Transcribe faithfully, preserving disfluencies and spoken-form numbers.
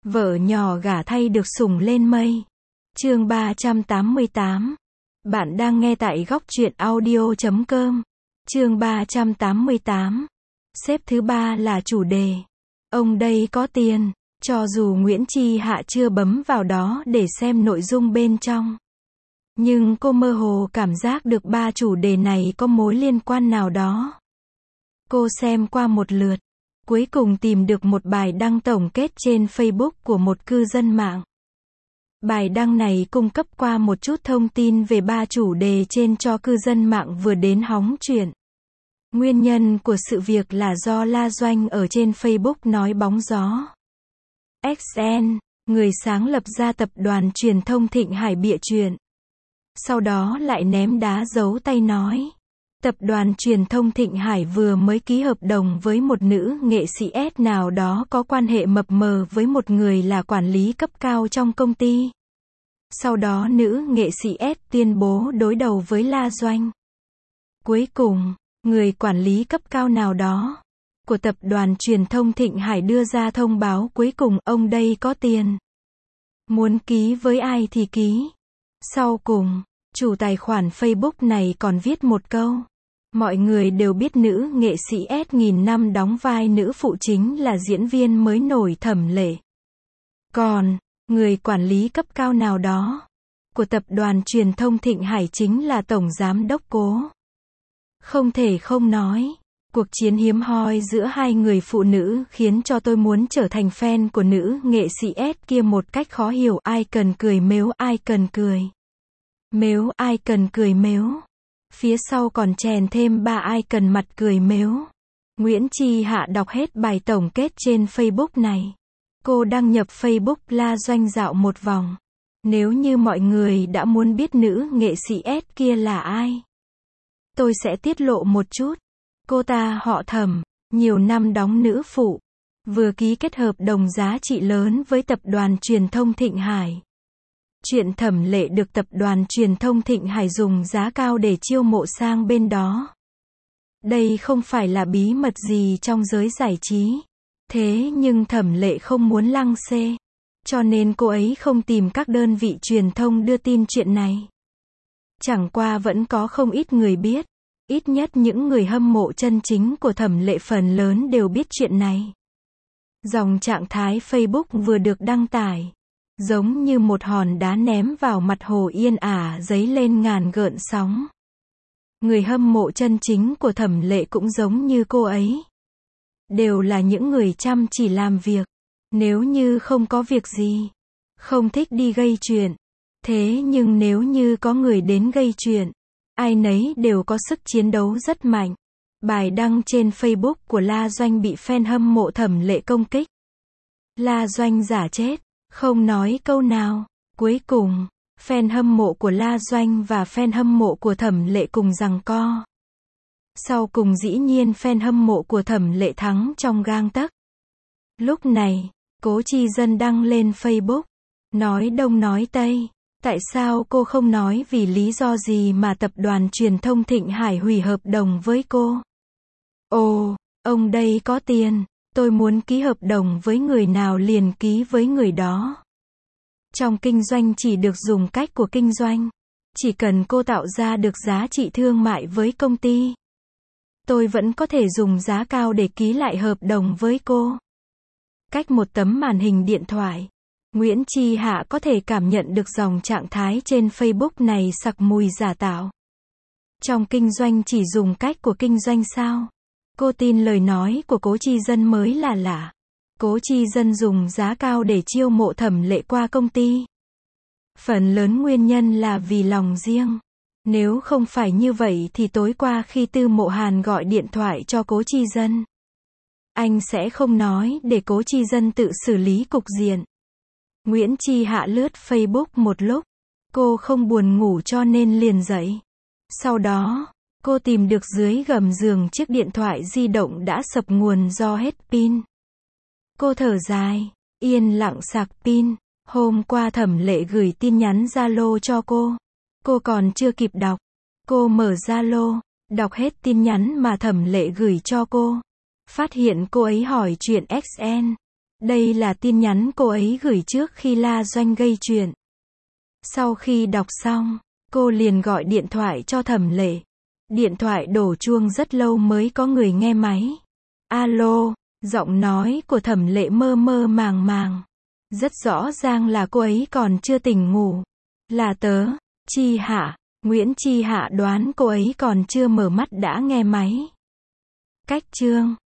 Vợ nhỏ gả thay được sủng lên mây. Chương ba trăm tám mươi tám. Bạn đang nghe tại góc truyện audio chấm com. Chương ba trăm tám mươi tám. Xếp thứ ba là chủ đề. Ông đây có tiền. Cho dù Nguyễn Chi Hạ chưa bấm vào đó để xem nội dung bên trong, nhưng cô mơ hồ cảm giác được ba chủ đề này có mối liên quan nào đó. Cô xem qua một lượt, cuối cùng tìm được một bài đăng tổng kết trên Facebook của một cư dân mạng. Bài đăng này cung cấp qua một chút thông tin về ba chủ đề trên cho cư dân mạng vừa đến hóng chuyện. Nguyên nhân của sự việc là do La Doanh ở trên Facebook nói bóng gió. ích en, người sáng lập ra tập đoàn truyền thông Thịnh Hải bịa chuyện. Sau đó lại ném đá giấu tay nói. Tập đoàn truyền thông Thịnh Hải vừa mới ký hợp đồng với một nữ nghệ sĩ S nào đó có quan hệ mập mờ với một người là quản lý cấp cao trong công ty. Sau đó nữ nghệ sĩ S tuyên bố đối đầu với La Doanh. Cuối cùng, người quản lý cấp cao nào đó của tập đoàn truyền thông Thịnh Hải đưa ra thông báo cuối cùng, ông đây có tiền. Muốn ký với ai thì ký. Sau cùng, chủ tài khoản Facebook này còn viết một câu. Mọi người đều biết nữ nghệ sĩ S nghìn năm đóng vai nữ phụ chính là diễn viên mới nổi Thẩm Lệ. Còn, người quản lý cấp cao nào đó của tập đoàn truyền thông Thịnh Hải chính là tổng giám đốc Cố. Không thể không nói, cuộc chiến hiếm hoi giữa hai người phụ nữ khiến cho tôi muốn trở thành fan của nữ nghệ sĩ S kia một cách khó hiểu. Ai cần cười mếu, ai cần cười mếu, ai cần cười mếu. Phía sau còn chèn thêm ba ai cần mặt cười mếu. Nguyễn Chi Hạ đọc hết bài tổng kết trên Facebook này. Cô đăng nhập Facebook La Doanh dạo một vòng. Nếu như mọi người đã muốn biết nữ nghệ sĩ S kia là ai, tôi sẽ tiết lộ một chút. Cô ta họ Thẩm, nhiều năm đóng nữ phụ, vừa ký kết hợp đồng giá trị lớn với tập đoàn truyền thông Thịnh Hải. Chuyện Thẩm Lệ được tập đoàn truyền thông Thịnh Hải dùng giá cao để chiêu mộ sang bên đó. Đây không phải là bí mật gì trong giới giải trí. Thế nhưng Thẩm Lệ không muốn lăng xê, cho nên cô ấy không tìm các đơn vị truyền thông đưa tin chuyện này. Chẳng qua vẫn có không ít người biết. Ít nhất những người hâm mộ chân chính của Thẩm Lệ phần lớn đều biết chuyện này. Dòng trạng thái Facebook vừa được đăng tải, giống như một hòn đá ném vào mặt hồ yên ả dấy lên ngàn gợn sóng. Người hâm mộ chân chính của Thẩm Lệ cũng giống như cô ấy. Đều là những người chăm chỉ làm việc. Nếu như không có việc gì, không thích đi gây chuyện. Thế nhưng nếu như có người đến gây chuyện, ai nấy đều có sức chiến đấu rất mạnh. Bài đăng trên Facebook của La Doanh bị fan hâm mộ Thẩm Lệ công kích. La Doanh giả chết, không nói câu nào. Cuối cùng, fan hâm mộ của La Doanh và fan hâm mộ của Thẩm Lệ cùng giằng co. Sau cùng dĩ nhiên fan hâm mộ của Thẩm Lệ thắng trong gang tấc. Lúc này, Cố Chi Dân đăng lên Facebook, nói đông nói tây. Tại sao cô không nói vì lý do gì mà tập đoàn truyền thông Thịnh Hải hủy hợp đồng với cô? Ồ, ông đây có tiền, tôi muốn ký hợp đồng với người nào liền ký với người đó. Trong kinh doanh chỉ được dùng cách của kinh doanh. Chỉ cần cô tạo ra được giá trị thương mại với công ty, tôi vẫn có thể dùng giá cao để ký lại hợp đồng với cô. Cách một tấm màn hình điện thoại, Nguyễn Chi Hạ có thể cảm nhận được dòng trạng thái trên Facebook này sặc mùi giả tạo. Trong kinh doanh chỉ dùng cách của kinh doanh sao? Cô tin lời nói của Cố Chi Dân mới là lạ. Cố Chi Dân dùng giá cao để chiêu mộ Thẩm Lệ qua công ty. Phần lớn nguyên nhân là vì lòng riêng. Nếu không phải như vậy thì tối qua khi Tư Mộ Hàn gọi điện thoại cho Cố Chi Dân, anh sẽ không nói để Cố Chi Dân tự xử lý cục diện. Nguyễn Chi Hạ lướt Facebook một lúc. Cô không buồn ngủ cho nên liền dậy. Sau đó, cô tìm được dưới gầm giường chiếc điện thoại di động đã sập nguồn do hết pin. Cô thở dài, yên lặng sạc pin. Hôm qua Thẩm Lệ gửi tin nhắn Zalo cho cô. Cô còn chưa kịp đọc. Cô mở Zalo, đọc hết tin nhắn mà Thẩm Lệ gửi cho cô. Phát hiện cô ấy hỏi chuyện ích en. Đây là tin nhắn cô ấy gửi trước khi La Doanh gây chuyện. Sau khi đọc xong, cô liền gọi điện thoại cho Thẩm Lệ. Điện thoại đổ chuông rất lâu mới có người nghe máy. Alo, giọng nói của Thẩm Lệ mơ mơ màng màng. Rất rõ ràng là cô ấy còn chưa tỉnh ngủ. Là tớ, Chi Hạ. Nguyễn Chi Hạ đoán cô ấy còn chưa mở mắt đã nghe máy. Cách chương